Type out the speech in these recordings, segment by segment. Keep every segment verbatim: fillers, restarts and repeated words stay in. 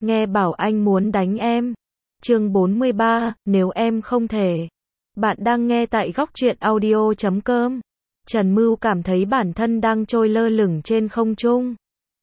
nghe bảo anh muốn đánh em. Chương bốn mươi ba, nếu em không thể. Bạn đang nghe tại góc truyện audio chấm com. Trần Mưu cảm thấy bản thân đang trôi lơ lửng trên không trung.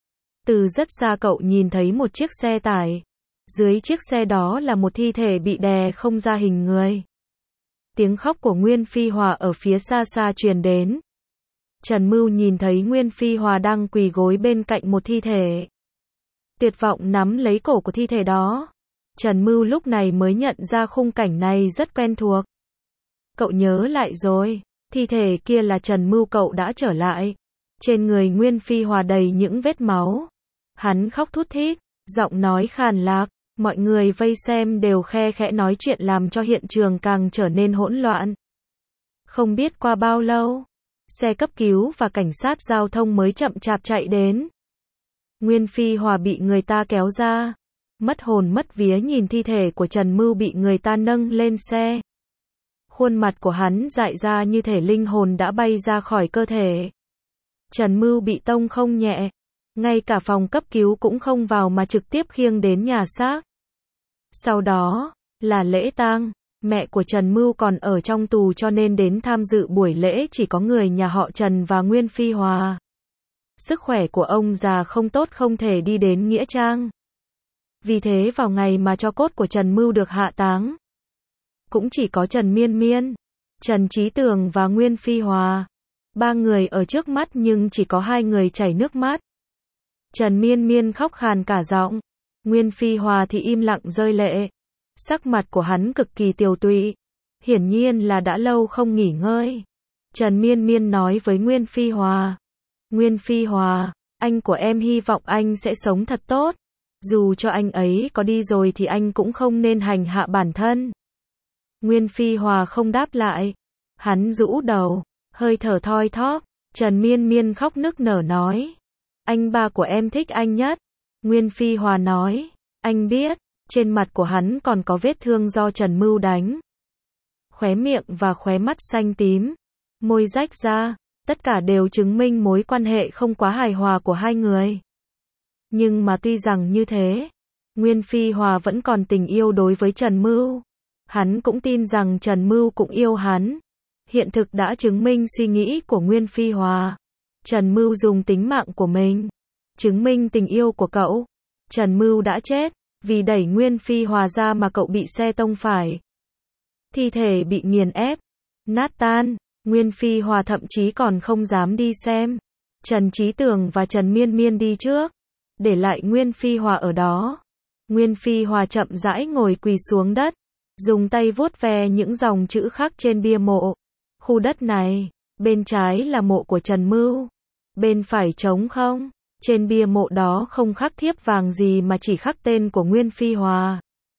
Từ rất xa cậu nhìn thấy một chiếc xe tải. Dưới chiếc xe đó là một thi thể bị đè không ra hình người. Tiếng khóc của Nguyên Phi Hòa ở phía xa xa truyền đến. Trần Mưu nhìn thấy Nguyên Phi Hòa đang quỳ gối bên cạnh một thi thể. Tuyệt vọng nắm lấy cổ của thi thể đó. Trần Mưu lúc này mới nhận ra khung cảnh này rất quen thuộc. Cậu nhớ lại rồi, thi thể kia là Trần Mưu. Cậu đã trở lại. Trên người Nguyên Phi Hòa đầy những vết máu. Hắn khóc thút thít, giọng nói khàn lạc. Mọi người vây xem đều khe khẽ nói chuyện làm cho hiện trường càng trở nên hỗn loạn. Không biết qua bao lâu, xe cấp cứu và cảnh sát giao thông mới chậm chạp chạy đến. Nguyên Phi Hòa bị người ta kéo ra, mất hồn mất vía nhìn thi thể của Trần Mưu bị người ta nâng lên xe. Khuôn mặt của hắn dại ra như thể linh hồn đã bay ra khỏi cơ thể. Trần Mưu bị tông không nhẹ, ngay cả phòng cấp cứu cũng không vào mà trực tiếp khiêng đến nhà xác. Sau đó, là lễ tang. Mẹ của Trần Mưu còn ở trong tù cho nên đến tham dự buổi lễ chỉ có người nhà họ Trần và Nguyên Phi Hòa. Sức khỏe của ông già không tốt không thể đi đến nghĩa trang. Vì thế vào ngày mà tro cốt của Trần Mưu được hạ táng, cũng chỉ có Trần Miên Miên, Trần Trí Tường và Nguyên Phi Hòa. Ba người ở trước mắt nhưng chỉ có hai người chảy nước mắt. Trần Miên Miên khóc khàn cả giọng. Nguyên Phi Hòa thì im lặng rơi lệ. Sắc mặt của hắn cực kỳ tiều tụy. Hiển nhiên là đã lâu không nghỉ ngơi. Trần Miên Miên nói với Nguyên Phi Hòa. Nguyên Phi Hòa, anh của em hy vọng anh sẽ sống thật tốt. Dù cho anh ấy có đi rồi thì anh cũng không nên hành hạ bản thân. Nguyên Phi Hòa không đáp lại. Hắn rũ đầu, hơi thở thoi thóp. Trần Miên Miên khóc nức nở nói. Anh ba của em thích anh nhất. Nguyên Phi Hòa nói. Anh biết, trên mặt của hắn còn có vết thương do Trần Mưu đánh. Khóe miệng và khóe mắt xanh tím. Môi rách ra. Tất cả đều chứng minh mối quan hệ không quá hài hòa của hai người. Nhưng mà tuy rằng như thế, Nguyên Phi Hòa vẫn còn tình yêu đối với Trần Mưu. Hắn cũng tin rằng Trần Mưu cũng yêu hắn. Hiện thực đã chứng minh suy nghĩ của Nguyên Phi Hòa. Trần Mưu dùng tính mạng của mình chứng minh tình yêu của cậu. Trần Mưu đã chết vì đẩy Nguyên Phi Hòa ra mà cậu bị xe tông phải. Thi thể bị nghiền ép, nát tan. Nguyên Phi Hòa thậm chí còn không dám đi xem. Trần Trí Tường và Trần Miên Miên đi trước, để lại Nguyên Phi Hòa ở đó. Nguyên Phi Hòa chậm rãi ngồi quỳ xuống đất, dùng tay vuốt ve những dòng chữ khắc trên bia mộ. Khu đất này, bên trái là mộ của Trần Mưu, bên phải trống không. Trên bia mộ đó không khắc thiếp vàng gì mà chỉ khắc tên của Nguyên Phi Hòa.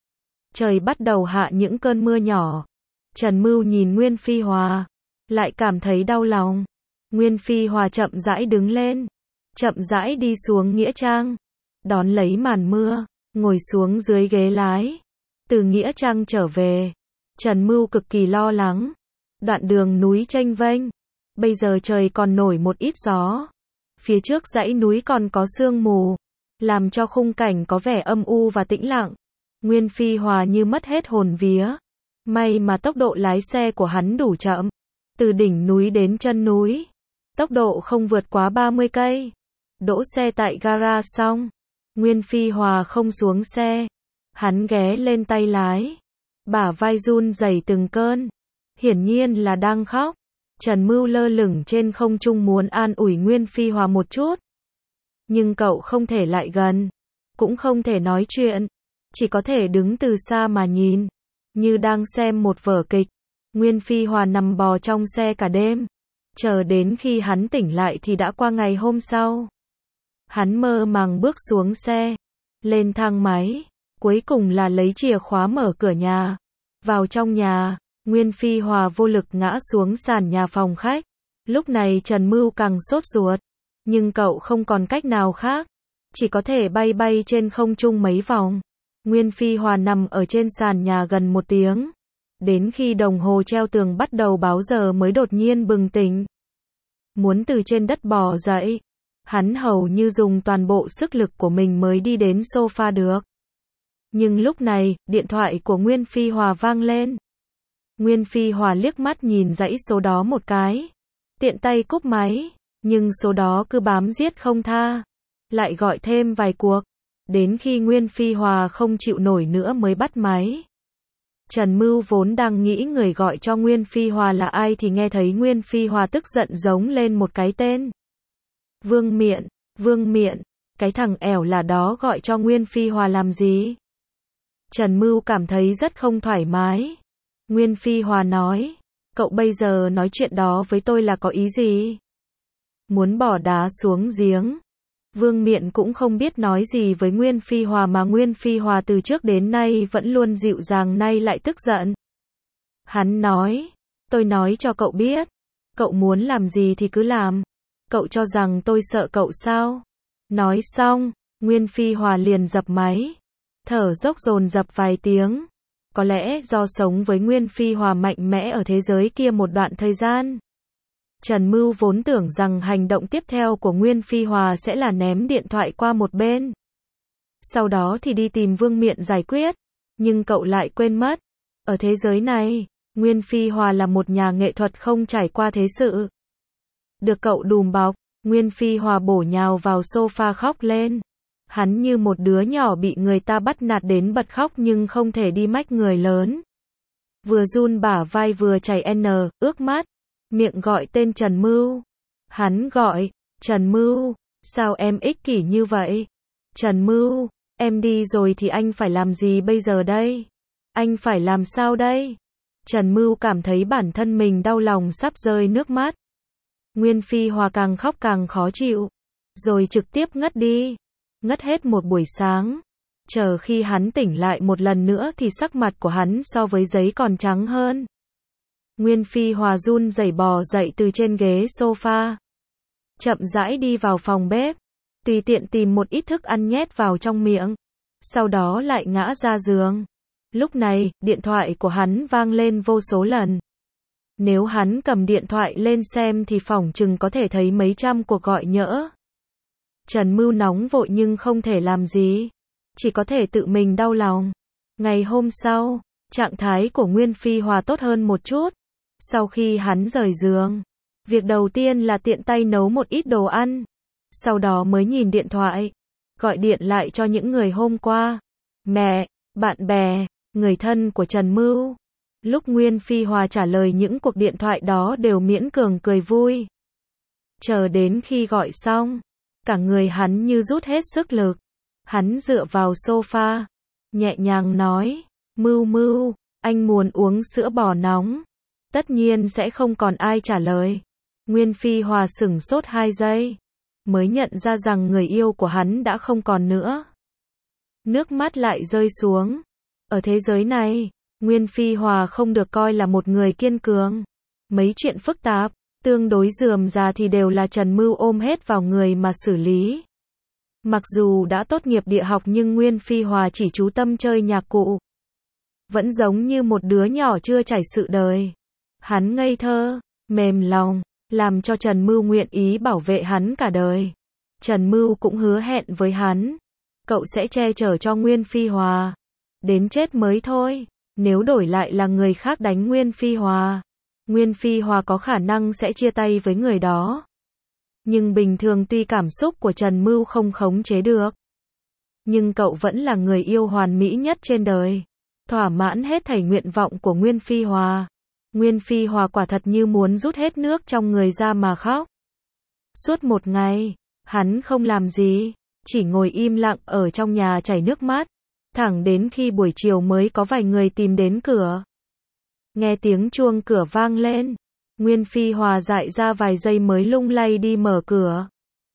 Trời bắt đầu hạ những cơn mưa nhỏ. Trần Mưu nhìn Nguyên Phi Hòa, lại cảm thấy đau lòng. Nguyên Phi Hòa chậm rãi đứng lên, chậm rãi đi xuống nghĩa trang, đón lấy màn mưa, ngồi xuống dưới ghế lái. Từ nghĩa trang trở về, Trần Mưu cực kỳ lo lắng. Đoạn đường núi chênh vênh, bây giờ trời còn nổi một ít gió. Phía trước dãy núi còn có sương mù, làm cho khung cảnh có vẻ âm u và tĩnh lặng. Nguyên Phi Hòa như mất hết hồn vía. May mà tốc độ lái xe của hắn đủ chậm. Từ đỉnh núi đến chân núi, tốc độ không vượt quá ba mươi cây. Đỗ xe tại gara xong, Nguyên Phi Hòa không xuống xe. Hắn ghé lên tay lái, bả vai run rẩy từng cơn. Hiển nhiên là đang khóc. Trần Mưu lơ lửng trên không trung muốn an ủi Nguyên Phi Hòa một chút. Nhưng cậu không thể lại gần, cũng không thể nói chuyện, chỉ có thể đứng từ xa mà nhìn, như đang xem một vở kịch. Nguyên Phi Hòa nằm bò trong xe cả đêm, chờ đến khi hắn tỉnh lại thì đã qua ngày hôm sau. Hắn mơ màng bước xuống xe, lên thang máy, cuối cùng là lấy chìa khóa mở cửa nhà. Vào trong nhà, Nguyên Phi Hòa vô lực ngã xuống sàn nhà phòng khách. Lúc này Trần Mưu càng sốt ruột, nhưng cậu không còn cách nào khác, chỉ có thể bay bay trên không trung mấy vòng. Nguyên Phi Hòa nằm ở trên sàn nhà gần một tiếng. Đến khi đồng hồ treo tường bắt đầu báo giờ mới đột nhiên bừng tỉnh. Muốn từ trên đất bò dậy, hắn hầu như dùng toàn bộ sức lực của mình mới đi đến sofa được. Nhưng lúc này, điện thoại của Nguyên Phi Hòa vang lên. Nguyên Phi Hòa liếc mắt nhìn dãy số đó một cái. Tiện tay cúp máy. Nhưng số đó cứ bám giết không tha. Lại gọi thêm vài cuộc. Đến khi Nguyên Phi Hòa không chịu nổi nữa mới bắt máy. Trần Mưu vốn đang nghĩ người gọi cho Nguyên Phi Hòa là ai thì nghe thấy Nguyên Phi Hòa tức giận giống lên một cái tên. Vương Miện, Vương Miện, cái thằng ẻo là đó gọi cho Nguyên Phi Hòa làm gì? Trần Mưu cảm thấy rất không thoải mái. Nguyên Phi Hòa nói, cậu bây giờ nói chuyện đó với tôi là có ý gì? Muốn bỏ đá xuống giếng. Vương Miện cũng không biết nói gì với Nguyên Phi Hòa mà Nguyên Phi Hòa từ trước đến nay vẫn luôn dịu dàng nay lại tức giận. Hắn nói, tôi nói cho cậu biết, cậu muốn làm gì thì cứ làm. Cậu cho rằng tôi sợ cậu sao? Nói xong, Nguyên Phi Hòa liền dập máy. Thở dốc dồn dập vài tiếng. Có lẽ do sống với Nguyên Phi Hòa mạnh mẽ ở thế giới kia một đoạn thời gian. Trần Mưu vốn tưởng rằng hành động tiếp theo của Nguyên Phi Hòa sẽ là ném điện thoại qua một bên. Sau đó thì đi tìm Vương Miện giải quyết. Nhưng cậu lại quên mất. Ở thế giới này, Nguyên Phi Hòa là một nhà nghệ thuật không trải qua thế sự. Được cậu đùm bọc, Nguyên Phi Hòa bổ nhào vào sofa khóc lên. Hắn như một đứa nhỏ bị người ta bắt nạt đến bật khóc nhưng không thể đi mách người lớn. Vừa run bả vai vừa chảy n, ướt mắt. Miệng gọi tên Trần Mưu. Hắn gọi, Trần Mưu, sao em ích kỷ như vậy? Trần Mưu, em đi rồi thì anh phải làm gì bây giờ đây? Anh phải làm sao đây? Trần Mưu cảm thấy bản thân mình đau lòng sắp rơi nước mắt. Nguyên Phi Hòa càng khóc càng khó chịu. Rồi trực tiếp ngất đi. Ngất hết một buổi sáng. Chờ khi hắn tỉnh lại một lần nữa thì sắc mặt của hắn so với giấy còn trắng hơn. Nguyên Phi Hòa run rẩy bò dậy từ trên ghế sofa. Chậm rãi đi vào phòng bếp. Tùy tiện tìm một ít thức ăn nhét vào trong miệng. Sau đó lại ngã ra giường. Lúc này, điện thoại của hắn vang lên vô số lần. Nếu hắn cầm điện thoại lên xem thì phỏng chừng có thể thấy mấy trăm cuộc gọi nhỡ. Trần Mưu nóng vội nhưng không thể làm gì. Chỉ có thể tự mình đau lòng. Ngày hôm sau, trạng thái của Nguyên Phi Hòa tốt hơn một chút. Sau khi hắn rời giường, việc đầu tiên là tiện tay nấu một ít đồ ăn. Sau đó mới nhìn điện thoại. Gọi điện lại cho những người hôm qua. Mẹ, bạn bè, người thân của Trần Mưu. Lúc Nguyên Phi Hòa trả lời những cuộc điện thoại đó đều miễn cường cười vui. Chờ đến khi gọi xong, cả người hắn như rút hết sức lực. Hắn dựa vào sofa, nhẹ nhàng nói, Mưu Mưu, anh muốn uống sữa bò nóng. Tất nhiên sẽ không còn ai trả lời. Nguyên Phi Hòa sửng sốt hai giây, mới nhận ra rằng người yêu của hắn đã không còn nữa. Nước mắt lại rơi xuống. Ở thế giới này, Nguyên Phi Hòa không được coi là một người kiên cường. Mấy chuyện phức tạp, tương đối rườm rà thì đều là Trần Mưu ôm hết vào người mà xử lý. Mặc dù đã tốt nghiệp địa học nhưng Nguyên Phi Hòa chỉ chú tâm chơi nhạc cụ. Vẫn giống như một đứa nhỏ chưa trải sự đời. Hắn ngây thơ, mềm lòng, làm cho Trần Mưu nguyện ý bảo vệ hắn cả đời. Trần Mưu cũng hứa hẹn với hắn. Cậu sẽ che chở cho Nguyên Phi Hòa. Đến chết mới thôi. Nếu đổi lại là người khác đánh Nguyên Phi Hòa, Nguyên Phi Hòa có khả năng sẽ chia tay với người đó. Nhưng bình thường tuy cảm xúc của Trần Mưu không khống chế được, nhưng cậu vẫn là người yêu hoàn mỹ nhất trên đời. Thỏa mãn hết thảy nguyện vọng của Nguyên Phi Hòa. Nguyên Phi Hòa quả thật như muốn rút hết nước trong người ra mà khóc. Suốt một ngày, hắn không làm gì, chỉ ngồi im lặng ở trong nhà chảy nước mắt. Thẳng đến khi buổi chiều mới có vài người tìm đến cửa. Nghe tiếng chuông cửa vang lên. Nguyên Phi Hòa dại ra vài giây mới lung lay đi mở cửa.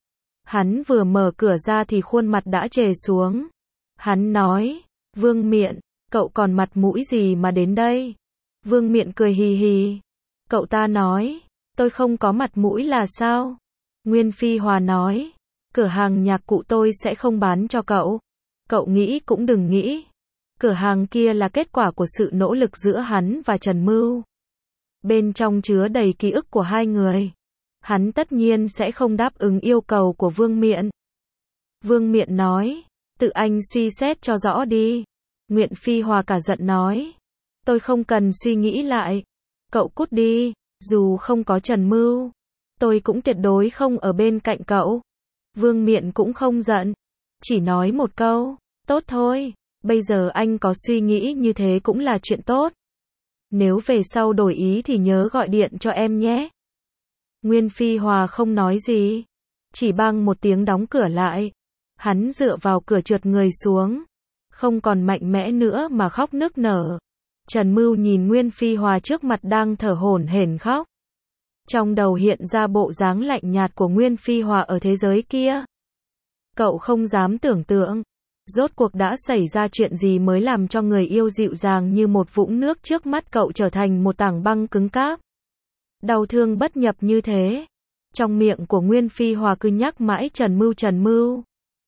Hắn vừa mở cửa ra thì khuôn mặt đã trề xuống. Hắn nói, Vương Miện, cậu còn mặt mũi gì mà đến đây? Vương Miện cười hì hì. Cậu ta nói, tôi không có mặt mũi là sao? Nguyên Phi Hòa nói, cửa hàng nhạc cụ tôi sẽ không bán cho cậu. Cậu nghĩ cũng đừng nghĩ. Cửa hàng kia là kết quả của sự nỗ lực giữa hắn và Trần Mưu. Bên trong chứa đầy ký ức của hai người. Hắn tất nhiên sẽ không đáp ứng yêu cầu của Vương Miện. Vương Miện nói, tự anh suy xét cho rõ đi. Nguyễn Phi Hòa cả giận nói. Tôi không cần suy nghĩ lại. Cậu cút đi, dù không có Trần Mưu, tôi cũng tuyệt đối không ở bên cạnh cậu. Vương Miện cũng không giận, chỉ nói một câu, tốt thôi, bây giờ anh có suy nghĩ như thế cũng là chuyện tốt. Nếu về sau đổi ý thì nhớ gọi điện cho em nhé. Nguyên Phi Hòa không nói gì, chỉ bang một tiếng đóng cửa lại. Hắn dựa vào cửa trượt người xuống, không còn mạnh mẽ nữa mà khóc nức nở. Trần Mưu nhìn Nguyên Phi Hòa trước mặt đang thở hổn hển khóc. Trong đầu hiện ra bộ dáng lạnh nhạt của Nguyên Phi Hòa ở thế giới kia. Cậu không dám tưởng tượng, rốt cuộc đã xảy ra chuyện gì mới làm cho người yêu dịu dàng như một vũng nước trước mắt cậu trở thành một tảng băng cứng cáp. Đau thương bất nhập như thế. Trong miệng của Nguyên Phi Hòa cứ nhắc mãi Trần Mưu Trần Mưu.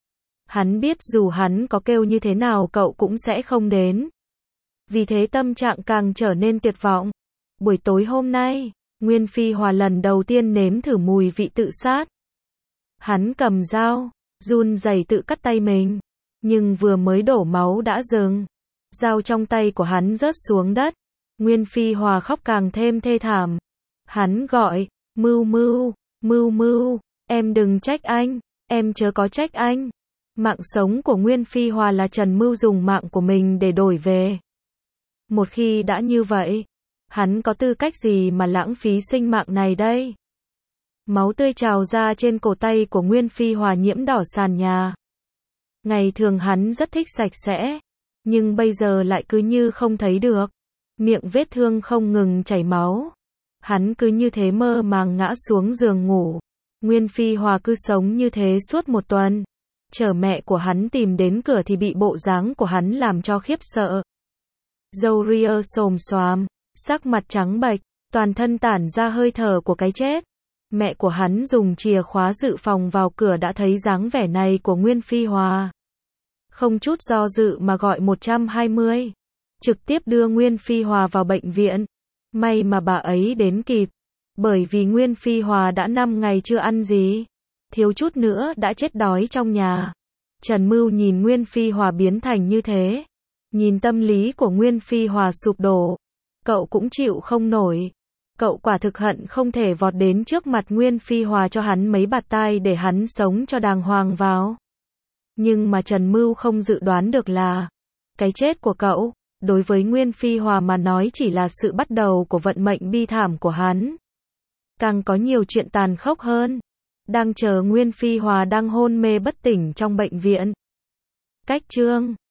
Hắn biết dù hắn có kêu như thế nào cậu cũng sẽ không đến. Vì thế tâm trạng càng trở nên tuyệt vọng. Buổi tối hôm nay, Nguyên Phi Hòa lần đầu tiên nếm thử mùi vị tự sát. Hắn cầm dao, run rẩy tự cắt tay mình, nhưng vừa mới đổ máu đã dừng. Dao trong tay của hắn rớt xuống đất. Nguyên Phi Hòa khóc càng thêm thê thảm. Hắn gọi, Mưu Mưu, Mưu Mưu, em đừng trách anh, em chớ có trách anh. Mạng sống của Nguyên Phi Hòa là Trần Mưu dùng mạng của mình để đổi về. Một khi đã như vậy, hắn có tư cách gì mà lãng phí sinh mạng này đây? Máu tươi trào ra trên cổ tay của Nguyên Phi Hòa nhiễm đỏ sàn nhà. Ngày thường hắn rất thích sạch sẽ, nhưng bây giờ lại cứ như không thấy được. Miệng vết thương không ngừng chảy máu. Hắn cứ như thế mơ màng ngã xuống giường ngủ. Nguyên Phi Hòa cứ sống như thế suốt một tuần. Chờ mẹ của hắn tìm đến cửa thì bị bộ dáng của hắn làm cho khiếp sợ. Râu ria xồm xoàm, sắc mặt trắng bệch, toàn thân tản ra hơi thở của cái chết. Mẹ của hắn dùng chìa khóa dự phòng vào cửa đã thấy dáng vẻ này của Nguyên Phi Hòa. Không chút do dự mà gọi một trăm hai mươi. Trực tiếp đưa Nguyên Phi Hòa vào bệnh viện. May mà bà ấy đến kịp. Bởi vì Nguyên Phi Hòa đã năm ngày chưa ăn gì. Thiếu chút nữa đã chết đói trong nhà. Trần Mưu nhìn Nguyên Phi Hòa biến thành như thế. Nhìn tâm lý của Nguyên Phi Hòa sụp đổ. Cậu cũng chịu không nổi. Cậu quả thực hận không thể vọt đến trước mặt Nguyên Phi Hòa cho hắn mấy bạt tai để hắn sống cho đàng hoàng vào. Nhưng mà Trần Mưu không dự đoán được là cái chết của cậu, đối với Nguyên Phi Hòa mà nói chỉ là sự bắt đầu của vận mệnh bi thảm của hắn. Càng có nhiều chuyện tàn khốc hơn. Đang chờ Nguyên Phi Hòa đang hôn mê bất tỉnh trong bệnh viện. Cách chương